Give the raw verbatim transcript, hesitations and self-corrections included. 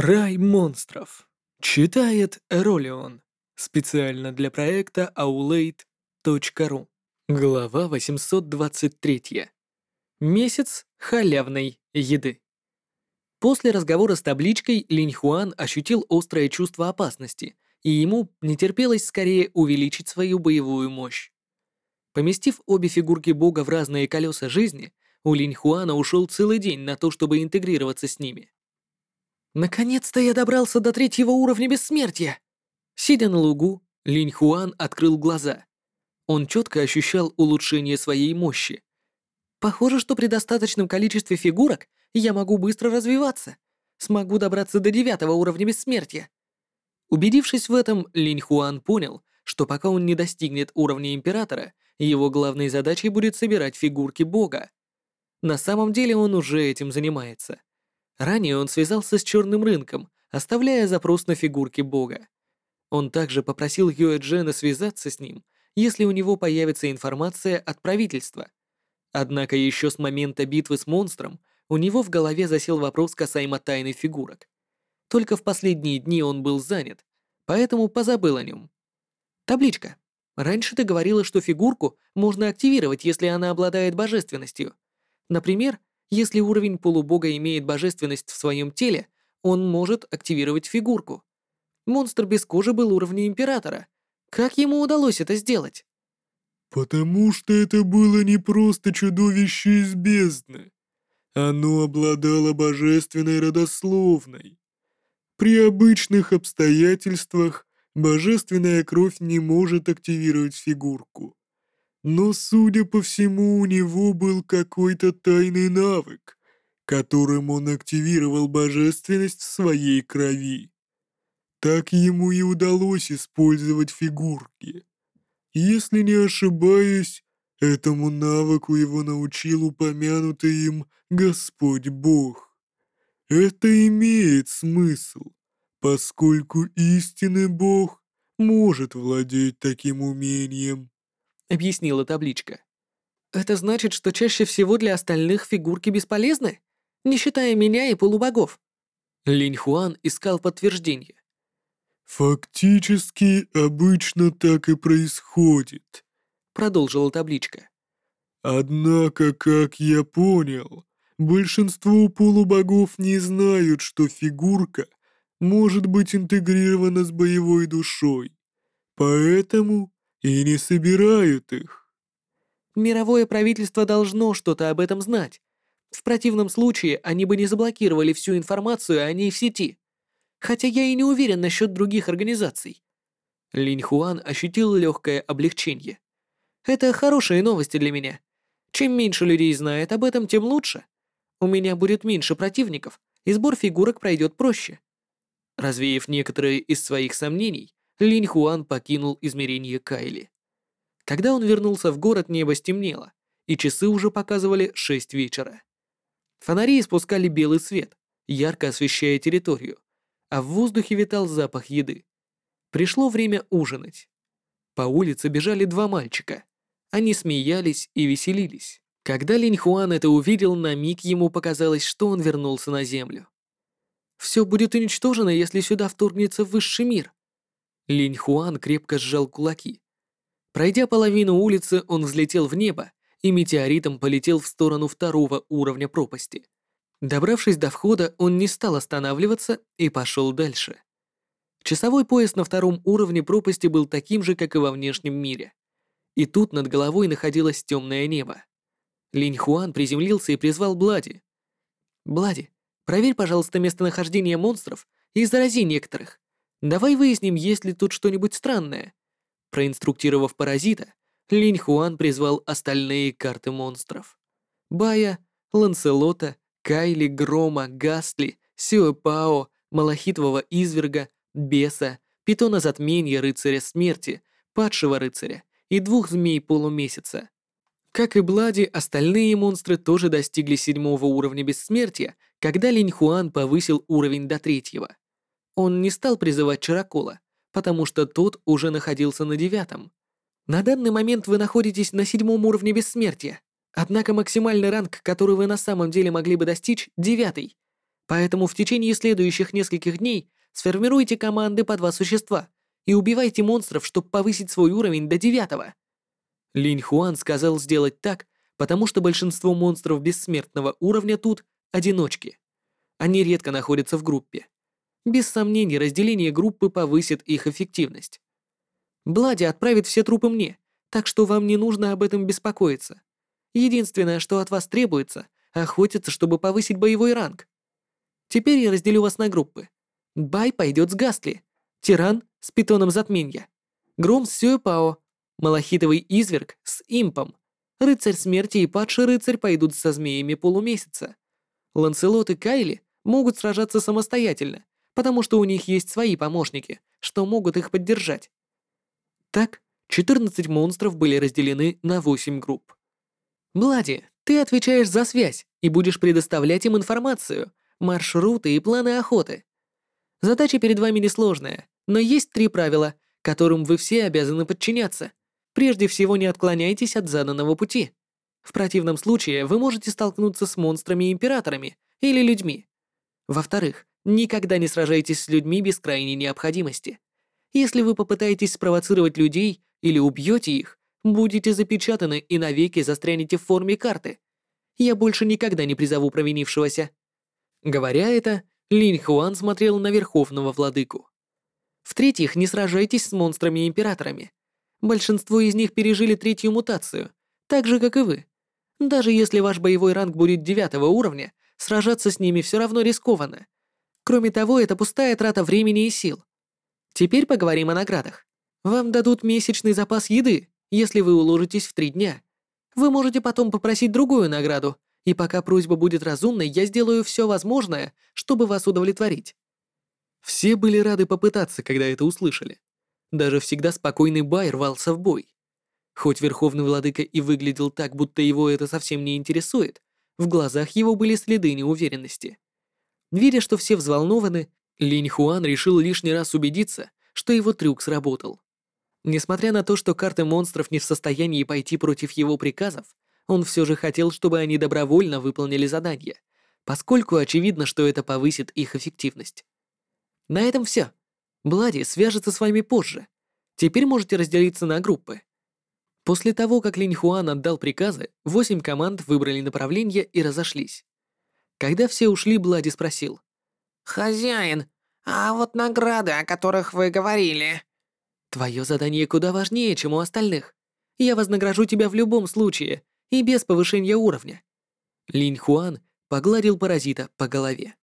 Рай монстров. Читает Эролион. Специально для проекта аулейт точка ру. Глава восемьсот двадцать три. Месяц халявной еды. После разговора с табличкой Линь Хуан ощутил острое чувство опасности, и ему не терпелось скорее увеличить свою боевую мощь. Поместив обе фигурки бога в разные колеса жизни, у Линь Хуана ушел целый день на то, чтобы интегрироваться с ними. «Наконец-то я добрался до третьего уровня бессмертия!» Сидя на лугу, Линь Хуан открыл глаза. Он четко ощущал улучшение своей мощи. «Похоже, что при достаточном количестве фигурок я могу быстро развиваться. Смогу добраться до девятого уровня бессмертия». Убедившись в этом, Линь Хуан понял, что пока он не достигнет уровня Императора, его главной задачей будет собирать фигурки бога. На самом деле он уже этим занимается. Ранее он связался с черным рынком, оставляя запрос на фигурки бога. Он также попросил Юэ Джена связаться с ним, если у него появится информация от правительства. Однако еще с момента битвы с монстром у него в голове засел вопрос касаемо тайны фигурок. Только в последние дни он был занят, поэтому позабыл о нем. Табличка. Раньше ты говорила, что фигурку можно активировать, если она обладает божественностью. Например, если уровень полубога имеет божественность в своем теле, он может активировать фигурку. Монстр без кожи был уровня Императора. Как ему удалось это сделать? Потому что это было не просто чудовище из бездны. Оно обладало божественной родословной. При обычных обстоятельствах божественная кровь не может активировать фигурку. Но, судя по всему, у него был какой-то тайный навык, которым он активировал божественность в своей крови. Так ему и удалось использовать фигурки. Если не ошибаюсь, этому навыку его научил упомянутый им Господь Бог. Это имеет смысл, поскольку истинный Бог может владеть таким умением. Объяснила табличка. Это значит, что чаще всего для остальных фигурки бесполезны, не считая меня и полубогов. Линь Хуан искал подтверждение. «Фактически, обычно так и происходит», — продолжила табличка. «Однако, как я понял, большинство полубогов не знают, что фигурка может быть интегрирована с боевой душой, поэтому и не собирают их». Мировое правительство должно что-то об этом знать. В противном случае они бы не заблокировали всю информацию о ней в сети. Хотя я и не уверен насчет других организаций. Линь Хуан ощутил легкое облегчение. Это хорошие новости для меня. Чем меньше людей знает об этом, тем лучше. У меня будет меньше противников, и сбор фигурок пройдет проще. Развеяв некоторые из своих сомнений, Линь Хуан покинул измерение Кайли. Когда он вернулся в город, небо стемнело, и часы уже показывали шесть вечера. Фонари испускали белый свет, ярко освещая территорию, а в воздухе витал запах еды. Пришло время ужинать. По улице бежали два мальчика. Они смеялись и веселились. Когда Линь Хуан это увидел, на миг ему показалось, что он вернулся на землю. «Все будет уничтожено, если сюда вторгнется высший мир». Линь Хуан крепко сжал кулаки. Пройдя половину улицы, он взлетел в небо и метеоритом полетел в сторону второго уровня пропасти. Добравшись до входа, он не стал останавливаться и пошел дальше. Часовой пояс на втором уровне пропасти был таким же, как и во внешнем мире. И тут над головой находилось темное небо. Линь Хуан приземлился и призвал Блади. «Блади, проверь, пожалуйста, местонахождение монстров и зарази некоторых. Давай выясним, есть ли тут что-нибудь странное». Проинструктировав паразита, Линь Хуан призвал остальные карты монстров. Бая, Ланселота, Кайли, Грома, Гастли, Сюэпао, Малахитового изверга, Беса, Питона Затменья, Рыцаря Смерти, Падшего Рыцаря и двух Змей Полумесяца. Как и Блади, остальные монстры тоже достигли седьмого уровня бессмертия, когда Линь Хуан повысил уровень до третьего. Он не стал призывать Чаракола, потому что тот уже находился на девятом. На данный момент вы находитесь на седьмом уровне бессмертия, однако максимальный ранг, который вы на самом деле могли бы достичь, девятый. Поэтому в течение следующих нескольких дней сформируйте команды по два существа и убивайте монстров, чтобы повысить свой уровень до девятого. Линь Хуан сказал сделать так, потому что большинство монстров бессмертного уровня тут — одиночки. Они редко находятся в группе. Без сомнений, разделение группы повысит их эффективность. Блади отправит все трупы мне, так что вам не нужно об этом беспокоиться. Единственное, что от вас требуется — охотиться, чтобы повысить боевой ранг. Теперь я разделю вас на группы. Бай пойдет с Гастли, Тиран с Питоном Затменья, Гром с Сюэпао, Малахитовый Изверг с Импом, Рыцарь Смерти и Падший Рыцарь пойдут со Змеями Полумесяца. Ланселот и Кайли могут сражаться самостоятельно, потому что у них есть свои помощники, что могут их поддержать. Так, четырнадцать монстров были разделены на восемь групп. Блади, ты отвечаешь за связь и будешь предоставлять им информацию, маршруты и планы охоты. Задача перед вами несложная, но есть три правила, которым вы все обязаны подчиняться. Прежде всего, не отклоняйтесь от заданного пути. В противном случае вы можете столкнуться с монстрами-императорами или людьми. Во-вторых, никогда не сражайтесь с людьми без крайней необходимости. Если вы попытаетесь спровоцировать людей или убьете их, будете запечатаны и навеки застрянете в форме карты. Я больше никогда не призову провинившегося. Говоря это, Линь Хуан смотрел на Верховного Владыку. В-третьих, не сражайтесь с монстрами-императорами. Большинство из них пережили третью мутацию, так же, как и вы. Даже если ваш боевой ранг будет девятого уровня, сражаться с ними все равно рискованно. Кроме того, это пустая трата времени и сил. Теперь поговорим о наградах. Вам дадут месячный запас еды, если вы уложитесь в три дня. Вы можете потом попросить другую награду, и пока просьба будет разумной, я сделаю все возможное, чтобы вас удовлетворить». Все были рады попытаться, когда это услышали. Даже всегда спокойный Бай рвался в бой. Хоть Верховный Владыка и выглядел так, будто его это совсем не интересует, в глазах его были следы неуверенности. Видя, что все взволнованы, Линь Хуан решил лишний раз убедиться, что его трюк сработал. Несмотря на то, что карты монстров не в состоянии пойти против его приказов, он все же хотел, чтобы они добровольно выполнили задание, поскольку очевидно, что это повысит их эффективность. На этом все. Блади свяжется с вами позже. Теперь можете разделиться на группы. После того, как Линь Хуан отдал приказы, восемь команд выбрали направление и разошлись. Когда все ушли, Блади спросил: «Хозяин, а вот награды, о которых вы говорили?» «Твое задание куда важнее, чем у остальных. Я вознагражу тебя в любом случае и без повышения уровня». Линь Хуан погладил паразита по голове.